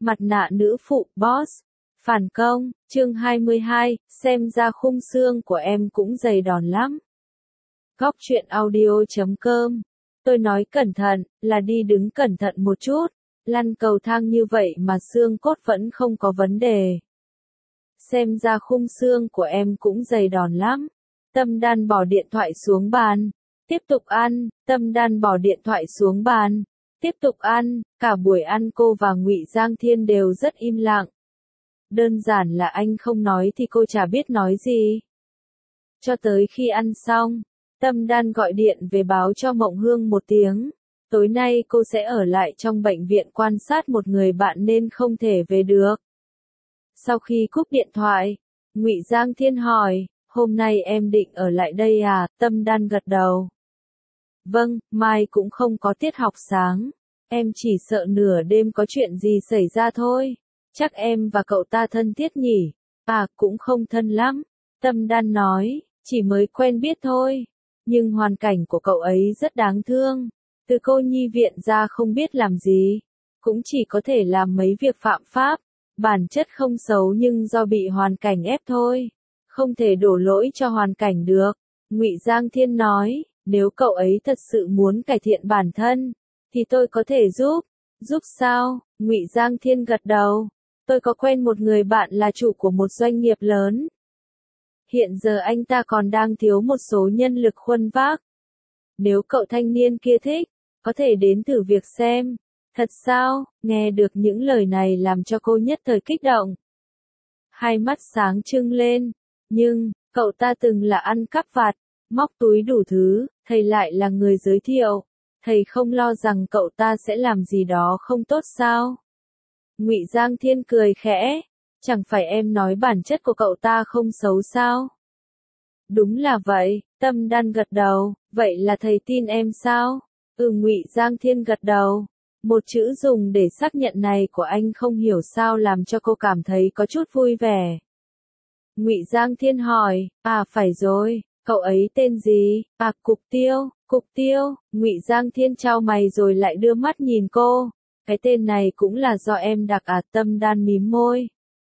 Mặt nạ nữ phụ, boss. Phản công, chương 22, xem ra khung xương của em cũng dày đòn lắm. Góc truyện audio.com. Tôi nói cẩn thận, là đi đứng cẩn thận một chút. Lăn cầu thang như vậy mà xương cốt vẫn không có vấn đề. Xem ra khung xương của em cũng dày đòn lắm. Tâm Đan bỏ điện thoại xuống bàn. Tiếp tục ăn, Tâm Đan bỏ điện thoại xuống bàn. Tiếp tục ăn, cả buổi ăn cô và Ngụy Giang Thiên đều rất im lặng. Đơn giản là anh không nói thì cô chả biết nói gì. Cho tới khi ăn xong, Tâm Đan gọi điện về báo cho Mộng Hương một tiếng. Tối nay cô sẽ ở lại trong bệnh viện quan sát một người bạn nên không thể về được. Sau khi cúp điện thoại, Ngụy Giang Thiên hỏi, hôm nay em định ở lại đây à? Tâm Đan gật đầu. Vâng, mai cũng không có tiết học sáng. Em chỉ sợ nửa đêm có chuyện gì xảy ra thôi. Chắc em và cậu ta thân thiết nhỉ? À, cũng không thân lắm. Tâm Đan nói, chỉ mới quen biết thôi. Nhưng hoàn cảnh của cậu ấy rất đáng thương. Từ cô nhi viện ra không biết làm gì. Cũng chỉ có thể làm mấy việc phạm pháp. Bản chất không xấu nhưng do bị hoàn cảnh ép thôi. Không thể đổ lỗi cho hoàn cảnh được. Ngụy Giang Thiên nói, nếu cậu ấy thật sự muốn cải thiện bản thân, thì tôi có thể giúp. Giúp sao? Ngụy Giang Thiên gật đầu. Tôi có quen một người bạn là chủ của một doanh nghiệp lớn. Hiện giờ anh ta còn đang thiếu một số nhân lực khuân vác. Nếu cậu thanh niên kia thích, có thể đến thử việc xem. Thật sao? Nghe được những lời này làm cho cô nhất thời kích động. Hai mắt sáng trưng lên. Nhưng, cậu ta từng là ăn cắp vặt, móc túi đủ thứ, thầy lại là người giới thiệu. Thầy không lo rằng cậu ta sẽ làm gì đó không tốt sao? Ngụy Giang Thiên cười khẽ, chẳng phải em nói bản chất của cậu ta không xấu sao? Đúng là vậy, Tâm Đan gật đầu, vậy là thầy tin em sao? Ngụy Giang Thiên gật đầu. Một chữ dùng để xác nhận này của anh không hiểu sao làm cho cô cảm thấy có chút vui vẻ. Ngụy Giang Thiên hỏi, à phải rồi, cậu ấy tên gì? À Cục Tiêu. Ngụy Giang Thiên chau mày rồi lại đưa mắt nhìn cô. Cái tên này cũng là do em đặt à? Tâm Đan mím môi.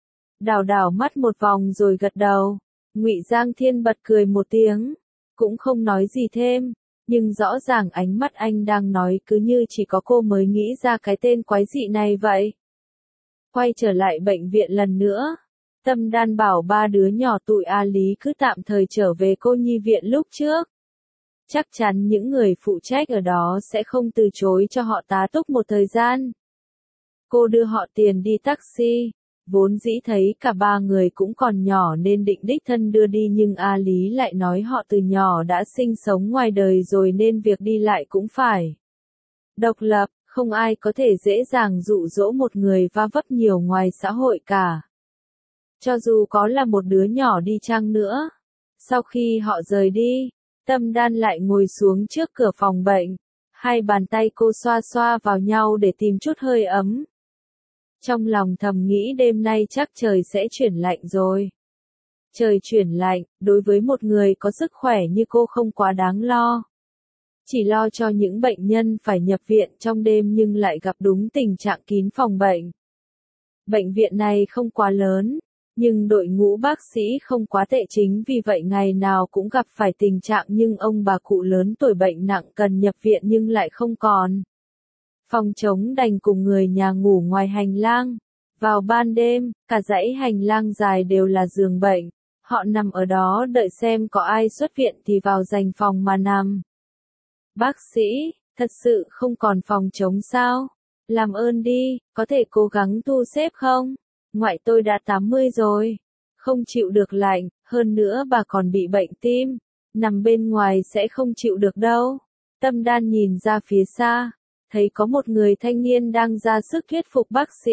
Đảo mắt một vòng rồi gật đầu. Ngụy Giang Thiên bật cười một tiếng. Cũng không nói gì thêm. Nhưng rõ ràng ánh mắt anh đang nói cứ như chỉ có cô mới nghĩ ra cái tên quái dị này vậy. Quay trở lại bệnh viện lần nữa. Tâm Đan bảo ba đứa nhỏ tụi A Lý cứ tạm thời trở về cô nhi viện lúc trước. Chắc chắn những người phụ trách ở đó sẽ không từ chối cho họ tá túc một thời gian. Cô đưa họ tiền đi taxi. Vốn dĩ thấy cả ba người cũng còn nhỏ nên định đích thân đưa đi nhưng A Lý lại nói họ từ nhỏ đã sinh sống ngoài đời rồi nên việc đi lại cũng phải độc lập, không ai có thể dễ dàng dụ dỗ một người va vấp nhiều ngoài xã hội cả. Cho dù có là một đứa nhỏ đi chăng nữa. Sau khi họ rời đi, Tâm Đan lại ngồi xuống trước cửa phòng bệnh. Hai bàn tay cô xoa xoa vào nhau để tìm chút hơi ấm. Trong lòng thầm nghĩ đêm nay chắc trời sẽ chuyển lạnh rồi. Trời chuyển lạnh, đối với một người có sức khỏe như cô không quá đáng lo. Chỉ lo cho những bệnh nhân phải nhập viện trong đêm nhưng lại gặp đúng tình trạng kín phòng bệnh. Bệnh viện này không quá lớn, nhưng đội ngũ bác sĩ không quá tệ chính vì vậy ngày nào cũng gặp phải tình trạng nhưng ông bà cụ lớn tuổi bệnh nặng cần nhập viện nhưng lại không còn. Phòng trống đành cùng người nhà ngủ ngoài hành lang. Vào ban đêm, cả dãy hành lang dài đều là giường bệnh. Họ nằm ở đó đợi xem có ai xuất viện thì vào dành phòng mà nằm. Bác sĩ, thật sự không còn phòng trống sao? Làm ơn đi, có thể cố gắng thu xếp không? Ngoại tôi đã 80 rồi. Không chịu được lạnh, hơn nữa bà còn bị bệnh tim. Nằm bên ngoài sẽ không chịu được đâu. Tâm Đan nhìn ra phía xa. Thấy có một người thanh niên đang ra sức thuyết phục bác sĩ.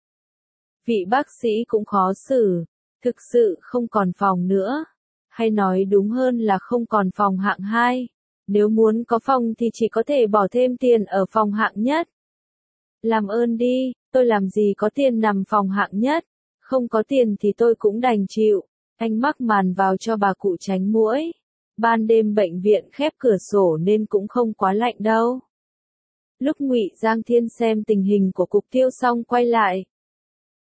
Vị bác sĩ cũng khó xử. Thực sự không còn phòng nữa. Hay nói đúng hơn là không còn phòng hạng 2. Nếu muốn có phòng thì chỉ có thể bỏ thêm tiền ở phòng hạng nhất. Làm ơn đi, tôi làm gì có tiền nằm phòng hạng nhất. Không có tiền thì tôi cũng đành chịu. Anh mắc màn vào cho bà cụ tránh muỗi. Ban đêm bệnh viện khép cửa sổ nên cũng không quá lạnh đâu. Lúc Ngụy Giang Thiên xem tình hình của Cục Tiêu xong quay lại,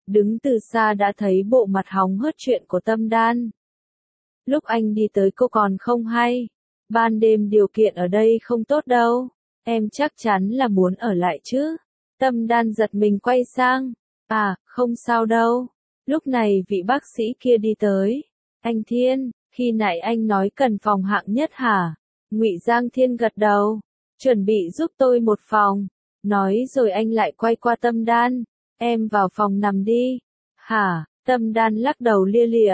đứng từ xa đã thấy bộ mặt hóng hớt chuyện của Tâm Đan. Lúc anh đi tới cô còn không hay, ban đêm điều kiện ở đây không tốt đâu, em chắc chắn là muốn ở lại chứ. Tâm Đan giật mình quay sang, à, không sao đâu. Lúc này vị bác sĩ kia đi tới, anh Thiên, khi nãy anh nói cần phòng hạng nhất hả? Ngụy Giang Thiên gật đầu, chuẩn bị giúp tôi một phòng, nói rồi anh lại quay qua Tâm Đan, em vào phòng nằm đi. Hả? Tâm Đan lắc đầu lia lịa,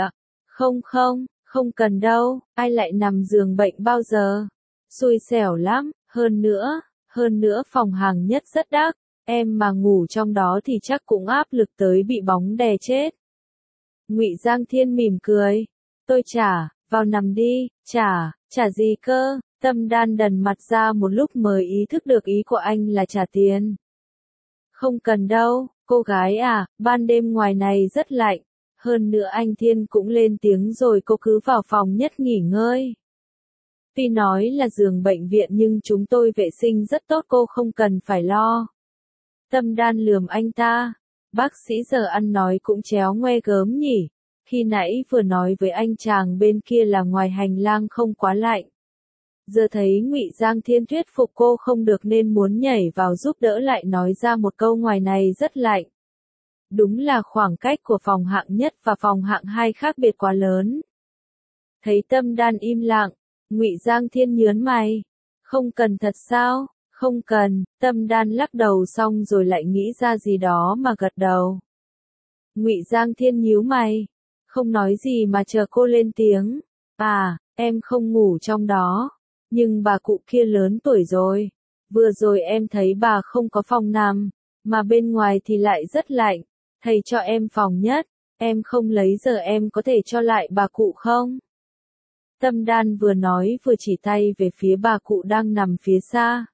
không cần đâu, ai lại nằm giường bệnh bao giờ? Xui xẻo lắm, hơn nữa phòng hàng nhất rất đắt, em mà ngủ trong đó thì chắc cũng áp lực tới bị bóng đè chết. Ngụy Giang Thiên mỉm cười, tôi trả, vào nằm đi, trả gì cơ? Tâm Đan đần mặt ra một lúc mới ý thức được ý của anh là trả tiền. Không cần đâu, cô gái à, ban đêm ngoài này rất lạnh, hơn nữa anh Thiên cũng lên tiếng rồi cô cứ vào phòng nhất nghỉ ngơi. Tuy nói là giường bệnh viện nhưng chúng tôi vệ sinh rất tốt, cô không cần phải lo. Tâm Đan lườm anh ta, bác sĩ giờ ăn nói cũng chéo ngoe gớm nhỉ, khi nãy vừa nói với anh chàng bên kia là ngoài hành lang không quá lạnh. Giờ thấy Ngụy Giang Thiên thuyết phục cô không được nên muốn nhảy vào giúp đỡ lại nói ra một câu ngoài này rất lạnh. Đúng là khoảng cách của phòng hạng nhất và phòng hạng 2 khác biệt quá lớn. Thấy Tâm Đan im lặng, Ngụy Giang Thiên nhớn mày. Không cần thật sao? Không cần, Tâm Đan lắc đầu xong rồi lại nghĩ ra gì đó mà gật đầu. Ngụy Giang Thiên nhíu mày, không nói gì mà chờ cô lên tiếng. À, em không ngủ trong đó, nhưng bà cụ kia lớn tuổi rồi. Vừa rồi em thấy bà không có phòng nằm, mà bên ngoài thì lại rất lạnh. Thầy cho em phòng nhất, em không lấy giờ em có thể cho lại bà cụ không? Tâm Đan vừa nói vừa chỉ tay về phía bà cụ đang nằm phía xa.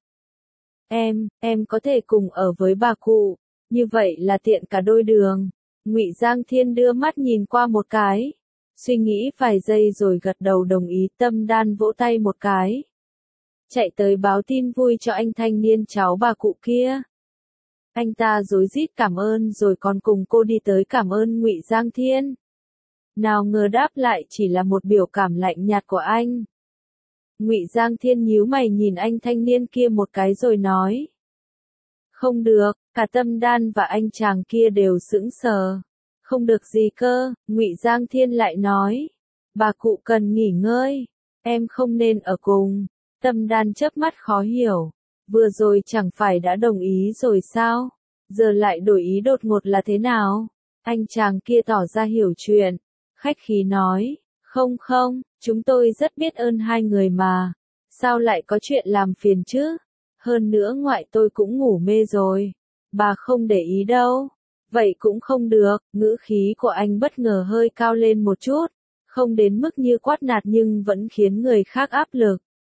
Em có thể cùng ở với bà cụ, như vậy là tiện cả đôi đường. Ngụy Giang Thiên đưa mắt nhìn qua một cái, suy nghĩ vài giây rồi gật đầu đồng ý. Tâm Đan vỗ tay một cái, chạy tới báo tin vui cho anh thanh niên cháu bà cụ kia. Anh ta rối rít cảm ơn rồi còn cùng cô đi tới cảm ơn Ngụy Giang Thiên. Nào ngờ đáp lại chỉ là một biểu cảm lạnh nhạt của anh. Ngụy Giang Thiên nhíu mày nhìn anh thanh niên kia một cái rồi nói. Không được, cả Tâm Đan và anh chàng kia đều sững sờ. Không được gì cơ, Ngụy Giang Thiên lại nói. Bà cụ cần nghỉ ngơi, em không nên ở cùng. Tâm Đan chớp mắt khó hiểu. Vừa rồi chẳng phải đã đồng ý rồi sao? Giờ lại đổi ý đột ngột là thế nào? Anh chàng kia tỏ ra hiểu chuyện. Khách khí nói. Không, chúng tôi rất biết ơn hai người mà. Sao lại có chuyện làm phiền chứ? Hơn nữa ngoại tôi cũng ngủ mê rồi. Bà không để ý đâu. Vậy cũng không được. Ngữ khí của anh bất ngờ hơi cao lên một chút. Không đến mức như quát nạt nhưng vẫn khiến người khác áp lực.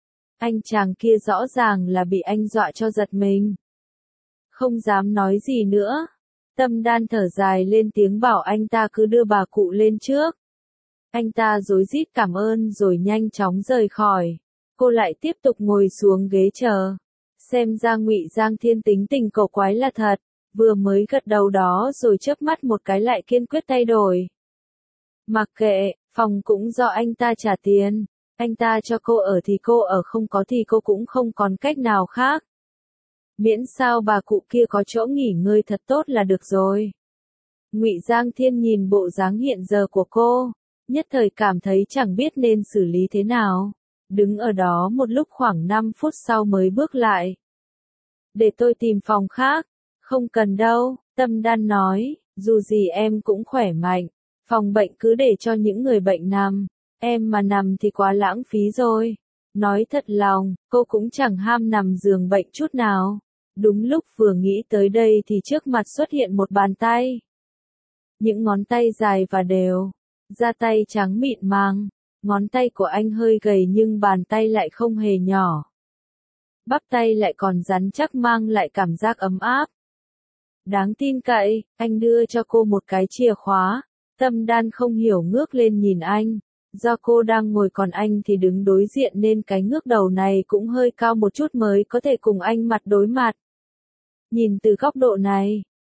Anh chàng kia rõ ràng là bị anh dọa cho giật mình. Không dám nói gì nữa. Tâm Đan thở dài lên tiếng bảo anh ta cứ đưa bà cụ lên trước. Anh ta rối rít cảm ơn rồi nhanh chóng rời khỏi. Cô lại tiếp tục ngồi xuống ghế chờ. Xem ra Ngụy Giang Thiên tính tình cổ quái là thật. Vừa mới gật đầu đó rồi chớp mắt một cái lại kiên quyết thay đổi. Mặc kệ, phòng cũng do anh ta trả tiền. Anh ta cho cô ở thì cô ở, không có thì cô cũng không còn cách nào khác. Miễn sao bà cụ kia có chỗ nghỉ ngơi thật tốt là được rồi. Ngụy Giang Thiên nhìn bộ dáng hiện giờ của cô, nhất thời cảm thấy chẳng biết nên xử lý thế nào. Đứng ở đó một lúc khoảng 5 phút sau mới bước lại. Để tôi tìm phòng khác. Không cần đâu, Tâm Đan nói, dù gì em cũng khỏe mạnh. Phòng bệnh cứ để cho những người bệnh nằm. Em mà nằm thì quá lãng phí rồi. Nói thật lòng, cô cũng chẳng ham nằm giường bệnh chút nào. Đúng lúc vừa nghĩ tới đây thì trước mặt xuất hiện một bàn tay. Những ngón tay dài và đều. Da tay trắng mịn màng. Ngón tay của anh hơi gầy nhưng bàn tay lại không hề nhỏ. Bắp tay lại còn rắn chắc mang lại cảm giác ấm áp. Đáng tin cậy, anh đưa cho cô một cái chìa khóa. Tâm Đan không hiểu ngước lên nhìn anh. Do cô đang ngồi còn anh thì đứng đối diện nên cái ngước đầu này cũng hơi cao một chút mới có thể cùng anh mặt đối mặt. Nhìn từ góc độ này,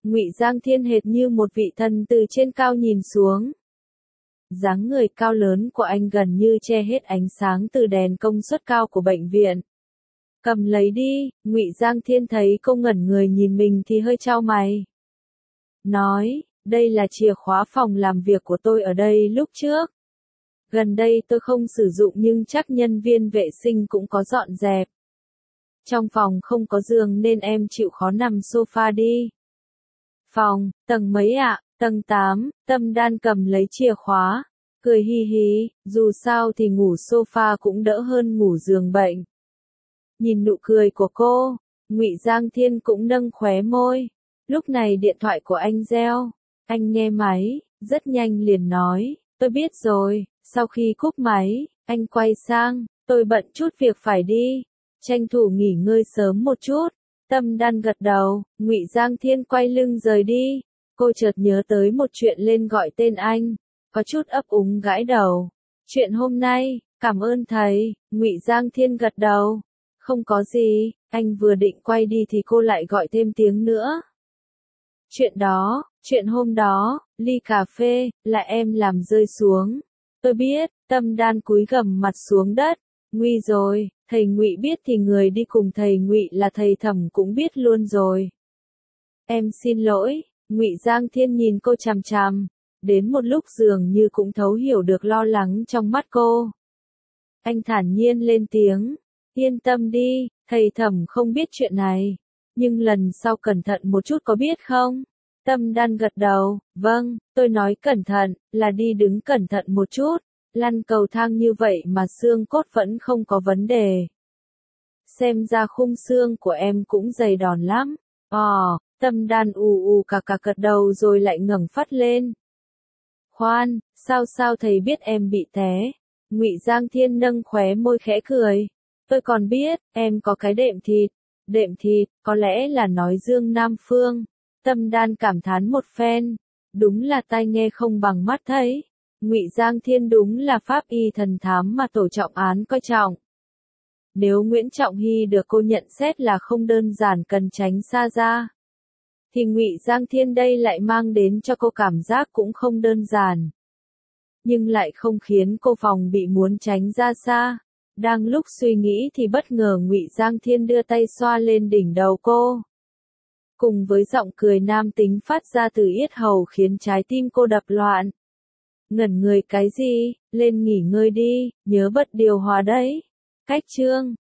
Ngụy Giang Thiên hệt như một vị thần từ trên cao nhìn xuống. Dáng người cao lớn của anh gần như che hết ánh sáng từ đèn công suất cao của bệnh viện. Cầm lấy đi, Ngụy Giang Thiên thấy cô ngẩn người nhìn mình thì hơi chau mày. Nói, đây là chìa khóa phòng làm việc của tôi ở đây lúc trước. Gần đây tôi không sử dụng nhưng chắc nhân viên vệ sinh cũng có dọn dẹp. Trong phòng không có giường nên em chịu khó nằm sofa đi. Phòng, tầng mấy ạ? Tầng 8, Tâm Đan cầm lấy chìa khóa, cười hi hi, dù sao thì ngủ sofa cũng đỡ hơn ngủ giường bệnh. Nhìn nụ cười của cô, Ngụy Giang Thiên cũng nâng khóe môi. Lúc này điện thoại của anh reo, anh nghe máy, rất nhanh liền nói, tôi biết rồi. Sau khi cúp máy, anh quay sang, tôi bận chút việc phải đi, tranh thủ nghỉ ngơi sớm một chút. Tâm Đan gật đầu, Ngụy Giang Thiên quay lưng rời đi. Cô chợt nhớ tới một chuyện lên gọi tên anh, có chút ấp úng gãi đầu. Chuyện hôm nay, cảm ơn thầy, Ngụy Giang Thiên gật đầu. Không có gì, anh vừa định quay đi thì cô lại gọi thêm tiếng nữa. Chuyện hôm đó, ly cà phê, là em làm rơi xuống. Tôi biết, Tâm Đan cúi gằm mặt xuống đất. Nguy rồi, thầy Ngụy biết thì người đi cùng thầy Ngụy là thầy Thẩm cũng biết luôn rồi. Em xin lỗi, Ngụy Giang Thiên nhìn cô chằm chằm, đến một lúc dường như cũng thấu hiểu được lo lắng trong mắt cô. Anh thản nhiên lên tiếng, yên tâm đi, thầy Thẩm không biết chuyện này, nhưng lần sau cẩn thận một chút có biết không? Tâm Đan gật đầu, vâng, tôi nói cẩn thận, là đi đứng cẩn thận một chút, lăn cầu thang như vậy mà xương cốt vẫn không có vấn đề. Xem ra khung xương của em cũng dày đòn lắm. Tâm Đan cà gật đầu rồi lại ngẩng phát lên. Khoan, sao thầy biết em bị té? Ngụy Giang Thiên nâng khóe môi khẽ cười. Tôi còn biết, em có cái đệm thịt. Đệm thịt, có lẽ là nói Dương Nam Phương. Tâm Đan cảm thán một phen. Đúng là tai nghe không bằng mắt thấy. Ngụy Giang Thiên đúng là pháp y thần thám mà tổ trọng án coi trọng. Nếu Nguyễn Trọng Hy được cô nhận xét là không đơn giản cần tránh xa ra, thì Ngụy Giang Thiên đây lại mang đến cho cô cảm giác cũng không đơn giản. Nhưng lại không khiến cô phòng bị muốn tránh ra xa. Đang lúc suy nghĩ thì bất ngờ Ngụy Giang Thiên đưa tay xoa lên đỉnh đầu cô. Cùng với giọng cười nam tính phát ra từ yết hầu khiến trái tim cô đập loạn. Ngẩn người cái gì, lên nghỉ ngơi đi, nhớ bật điều hòa đấy. Cách chương